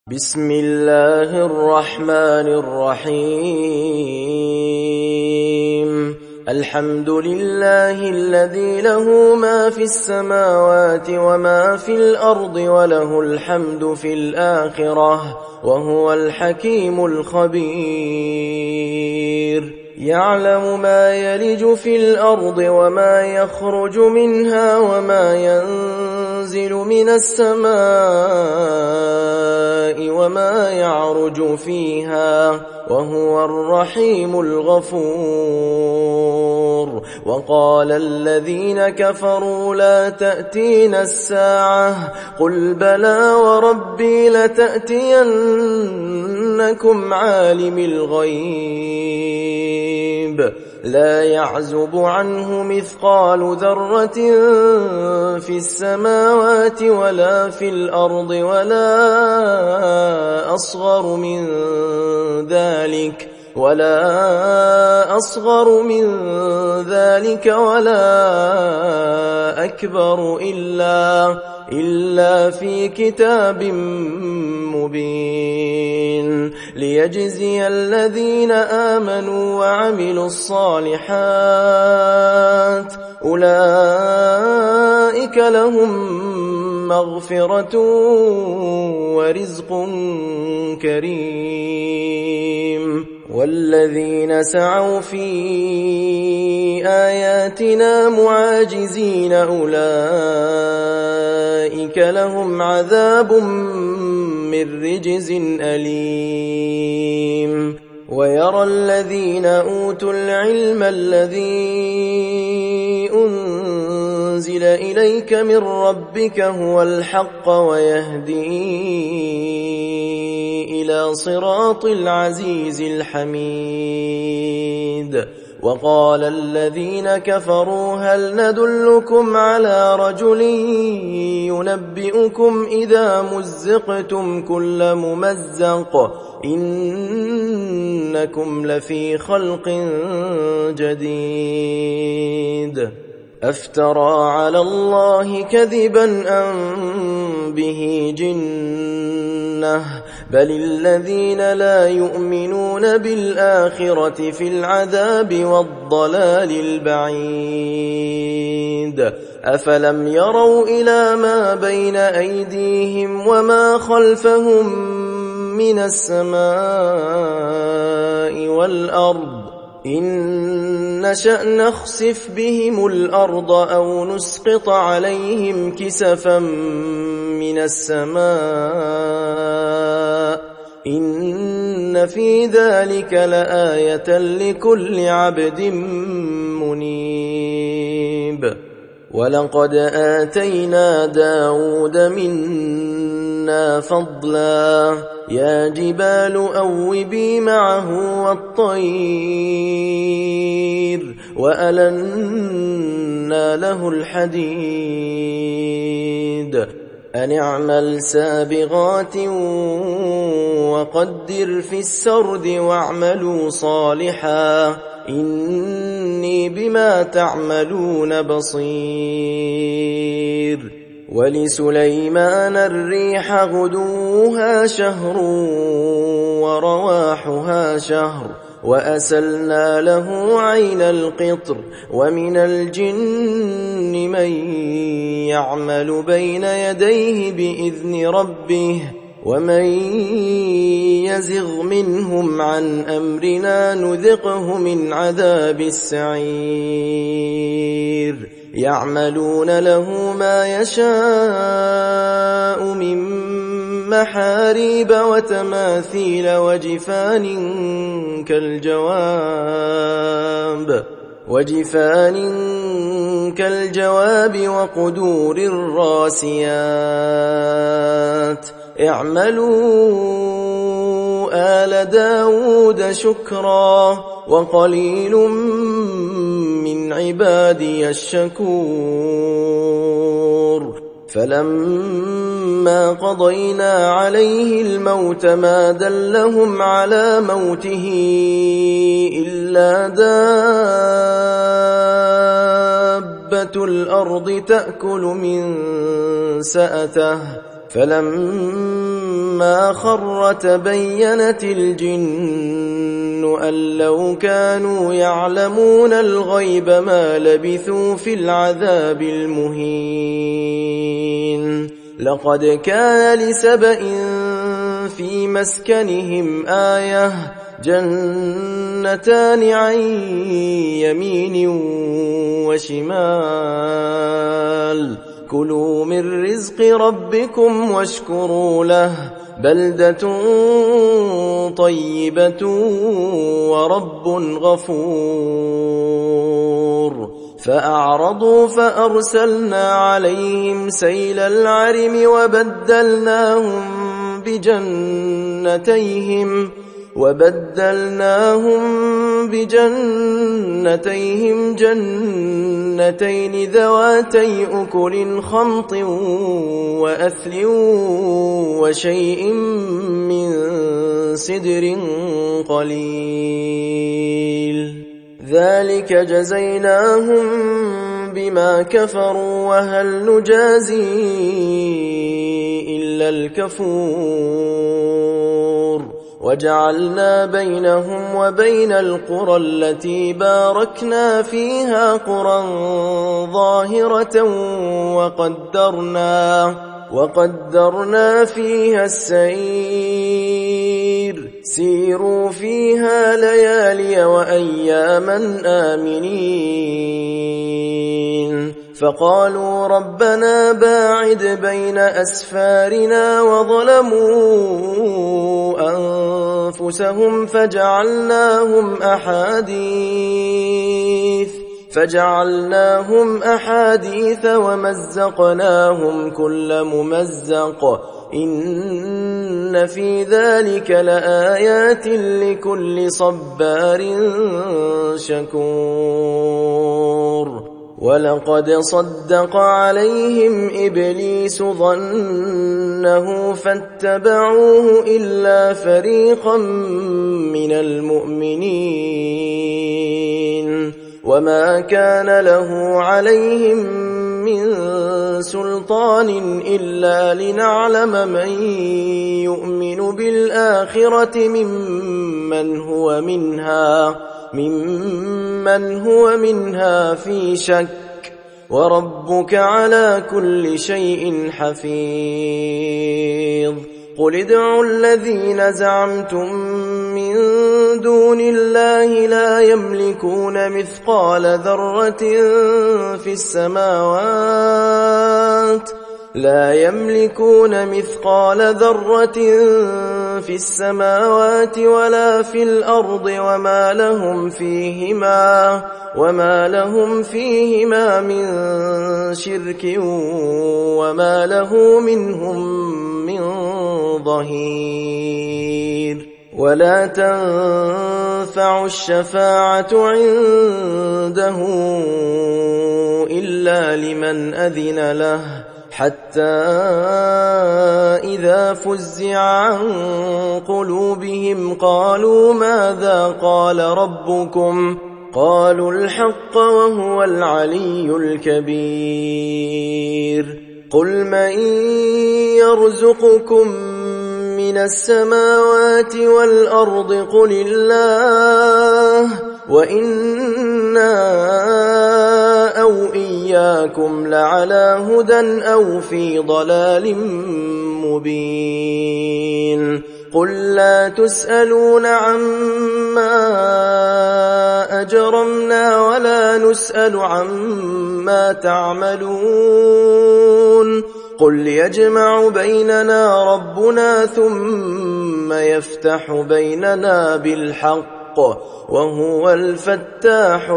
بسم الله الرحمن الرحيم الحمد لله الذي له ما في السماوات وما في الأرض وله الحمد في الآخرة وهو الحكيم الخبير يعلم ما يلج في الأرض وما يخرج منها وما ينزل من السماء وما يعرج فيها وهو الرحيم الغفور وقال الذين كفروا لا تأتينا الساعة قل بلى وربي لتأتينكم عالم الغيب لا يعزب عنه مثقال ذرة في السماوات ولا في الأرض ولا أصغر من ذلك ولا أكبر إلا في كتاب مبين ليجزي الذين آمنوا وعملوا الصالحات أولئك لهم مغفرة ورزق كريم والذين سعوا في آياتنا معاجزين أولئك لهم عذاب من رجز أليم ويرى الذين أوتوا العلم الذي أنزل إليك من ربك هو الحق ويهدي إلى صراط العزيز الحميد وقال الذين كفروا هل ندلكم على رجل ينبئكم إذا مزقتم كل ممزق إنكم لفي خلق جديد أفترى على الله كذبا أم به جنة بل الذين لا يؤمنون بالآخرة في العذاب والضلال البعيد أفلم يروا إلى ما بين أيديهم وما خلفهم من السماء والأرض إن نشأ نخسف بهم الأرض أو نسقط عليهم كسفا من السماء إن في ذلك لآية لكل عبد منيب ولقد آتينا داود منا فضلا يا جبال أوبي معه والطير وألنا له الحديد أن اعمل سابغات وقدر في السرد واعملوا صالحا إني بما تعملون بصير ولسليمان الريح غدوها شهر ورواحها شهر وأسلنا له عين القطر ومن الجن من يعمل بين يديه بإذن ربه ومن يزغ منهم عن أمرنا نذقه من عذاب السعير يعملون له ما يشاء من محاريب وتماثيل وجفان كالجواب وقدور الراسيات اعملوا آل داود شكرا وقليل من عبادي الشكور فلما قضينا عليه الموت ما دلهم على موته إلا دابة الأرض تأكل من سأته فلما خر تبينت الجن أن لو كانوا يعلمون الغيب ما لبثوا في العذاب المهين. لقد كان لسبإ في مسكنهم آية جنتان عن يمين وشمال كلوا من رزق ربكم واشكروا له بلدة طيبة ورب غفور. فأعرضوا فأرسلنا عليهم سيل العرم وبدلناهم بجنتيهم جنتين ذواتي أكل خمط وأثل وشيء من سدر قليل ذلك جزيناهم بما كفروا وهل نجازي إلا الكفور. وجعلنا بينهم وبين القرى التي باركنا فيها قرى ظاهرة وقدرنا فيها السير سيروا فيها ليالي وأياما آمنين. فقالوا ربنا باعد بين أسفارنا وظلموا أنفسهم فجعلناهم أحاديث ومزقناهم كل ممزق إن في ذلك لآيات لكل صبار شكور. ولقد صدق عليهم إبليس ظنه فاتبعوه إلا فريقا من المؤمنين وما كان له عليهم من سلطان إلا لنعلم من يؤمن بالآخرة ممن هو منها في شك وربك على كل شيء حفيظ. قل ادعوا الذين زعمتم من دون الله لا يملكون مثقال ذرة في السماوات ولا في الأرض وما لهم فيهما من شرك وما له منهم من ظهير. ولا تنفع الشفاعة عنده إلا لمن أذن له حتى إذا فزع عن قلوبهم قالوا ماذا قال ربكم قالوا الحق وهو العلي الكبير. قل من يرزقكم من السماوات والأرض قل الله وإنا أو إياكم لعلى هدى أو في ضلال مبين. قل لا تسألون عما أجرمنا ولا نسأل عما تعملون. قل يجمع بيننا ربنا ثم يفتح بيننا بالحق وهو الفتاح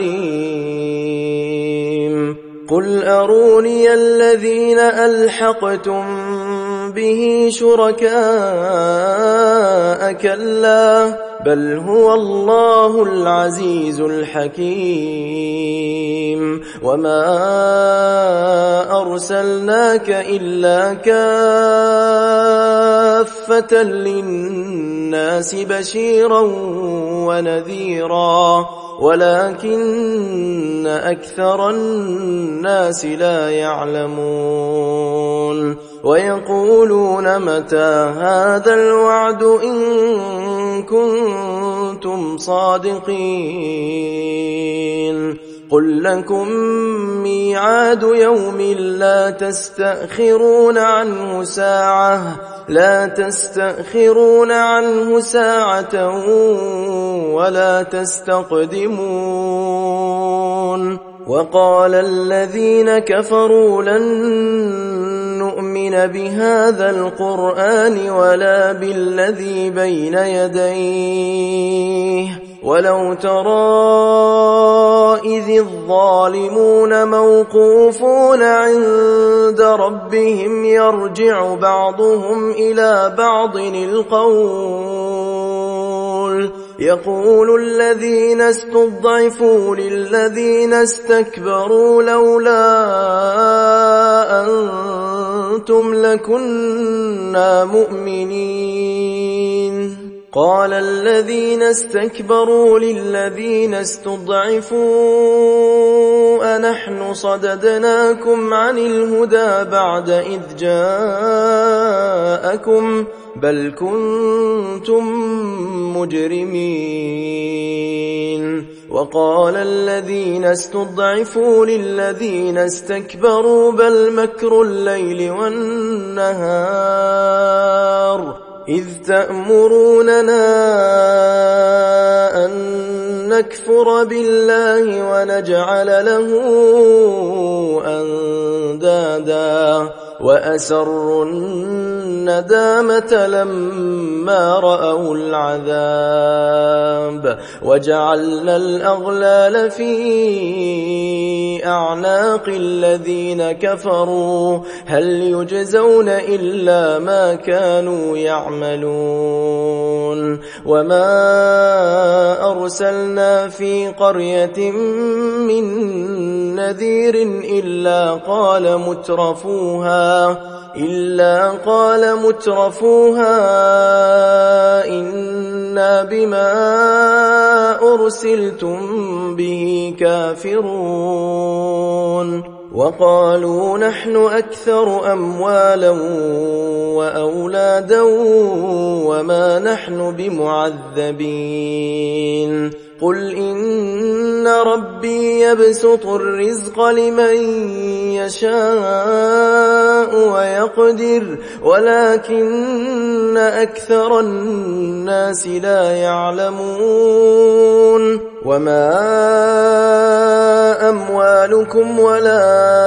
العليم. قل أروني الذين ألحقتم به شركاء كلا بل هو الله العزيز الحكيم. وما أرسلناك إلا كافة للناس بشيرا ونذيرا ولكن أكثر الناس لا يعلمون. ويقولون متى هذا الوعد إن كنتم صادقين قل لكم ميعاد يوم لا تستأخرون عنه ساعة ولا تستقدمون وقال الذين كفروا لن نؤمن بهذا القرآن ولا بالذي بين يديه ولو ترى إذ الظالمون موقوفون عند ربهم يرجع بعضهم إلى بعض القول يقول الذين استضعفوا للذين استكبروا لولا أنتم لكنا مؤمنين قال الذين استكبروا للذين استضعفوا أنحن صددناكم عن الهدى بعد إذ جاءكم بل كنتم مجرمين وقال الذين استضعفوا للذين استكبروا بل مكر الليل والنهار إذ تأمروننا أن نكفر بالله ونجعل له أندادا وأسروا الندامة لما رأوا العذاب وجعلنا الأغلال في أعناق الذين كفروا هل يجزون إلا ما كانوا يعملون وما أرسلنا في قرية من نذير إلا قال مترفوها إنا بما أرسلتم به كافرون وقالوا نحن أكثر أموالا وأولادا وما نحن بمعذبين قل إن ربي يبسط الرزق لمن يشاء ويقدر ولكن أكثر الناس لا يعلمون وما أموالكم ولا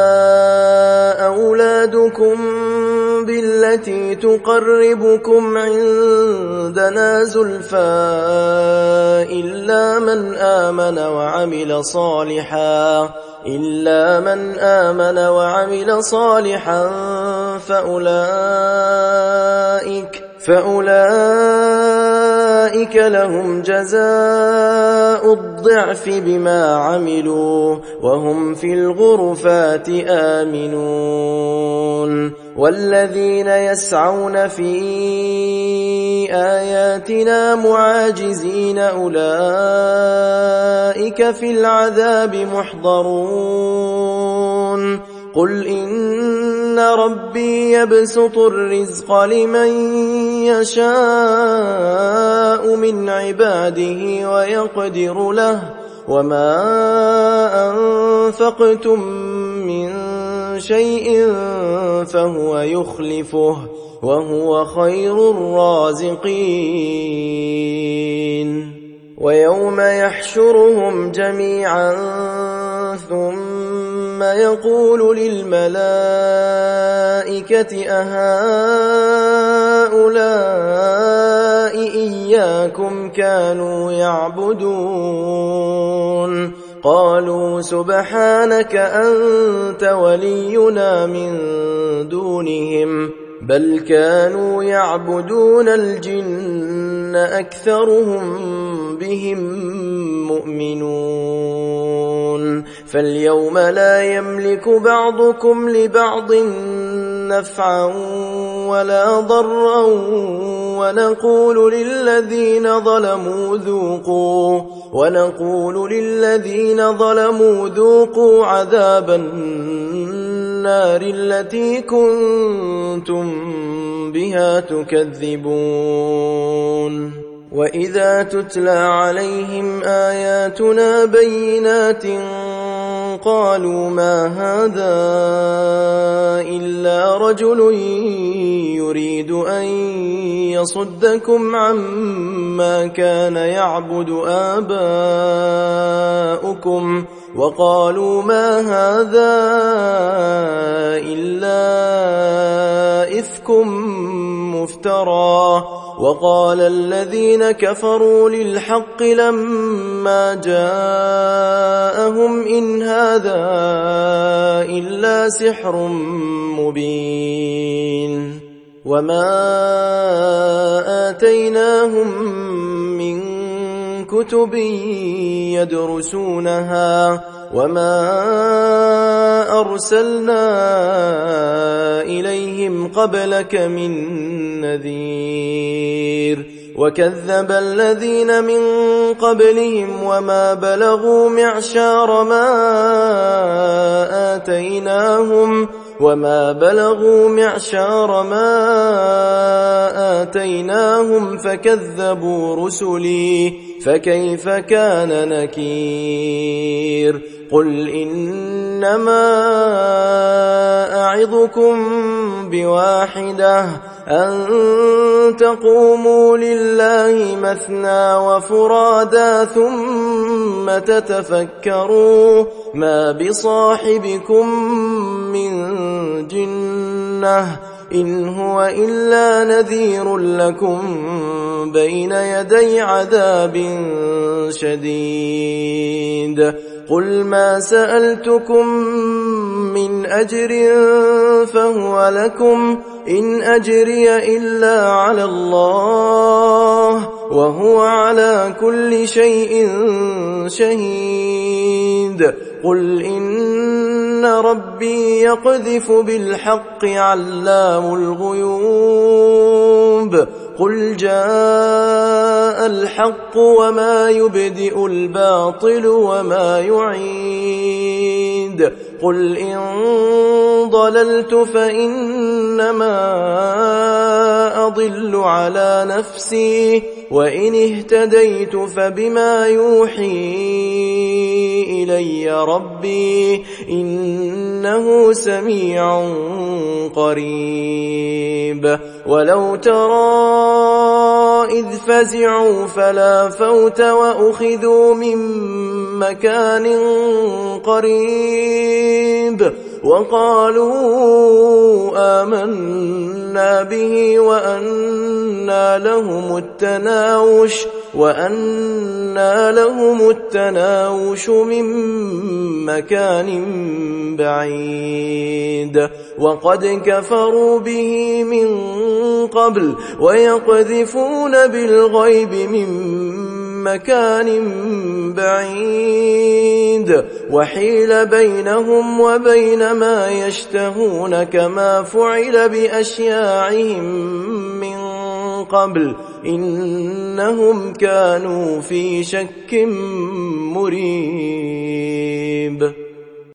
أولادكم بالتي تقربكم عندنا زلفى إلا من آمن وعمل صالحا فأولئك لهم جزاء الضعف بما عملوا وهم في الغرفات آمنون والذين يسعون في آياتنا معاجزين أولئك في العذاب محضرون قل إن ربي يبسط الرزق لمن يشاء من عباده ويقدر له وما أنفقتم من شيء فهو يخلفه وهو خير الرازقين ويوم يحشرهم جميعا ثم يقول للملائكة أهؤلاء إياكم كانوا يعبدون قالوا سبحانك أنت ولينا من دونهم بل كانوا يعبدون الجن أكثرهم بهم مؤمنون فاليوم لا يملك بعضكم لبعض نفعا ولا ضرا ونقول للذين ظلموا ذوقوا عذاب النار التي كنتم بها تكذبون وإذا تتلى عليهم آياتنا بينات قالوا ما هذا إلا رجل يريد أن يصدكم عما كان يعبد آباؤكم وقالوا ما هذا إلا إفك مفترى وقال الذين كفروا للحق لما جاءهم إن هذا إلا سحر مبين وما آتيناهم من كتب يدرسونها وما أرسلنا إليهم قبلك من نذير وكذب الذين من قبلهم وما بلغوا معشار ما آتيناهم فكذبوا رسلي فكيف كان نكير قل إنما أعظكم بواحدة أن تقوموا لله مثنى وفرادا ثم تتفكروا ما بصاحبكم من جنة إن هو إلا نذير لكم بين يدي عذاب شديد قل ما سألتكم من أجر فهو لكم إن أجري إلا على الله وهو على كل شيء شهيد قل إن ربي يقذف بالحق علام الغيوب قل جاء الحق وما يبدئ الباطل وما يعيد قل إن ضللت فإنما أضل على نفسي وإن اهتديت فبما يوحي إلي ربي إنه سميع قريب ولو ترى إذ فزعوا فلا فوت وأخذوا من مكان قريب وقالوا آمنا به وأنى لهم التناوش من مكان بعيد وقد كفروا به من قبل ويقذفون بالغيب من مكان بعيد وحيل بينهم وبين ما يشتهون كما فعل بأشياعهم من قبل إنهم كانوا في شك مريب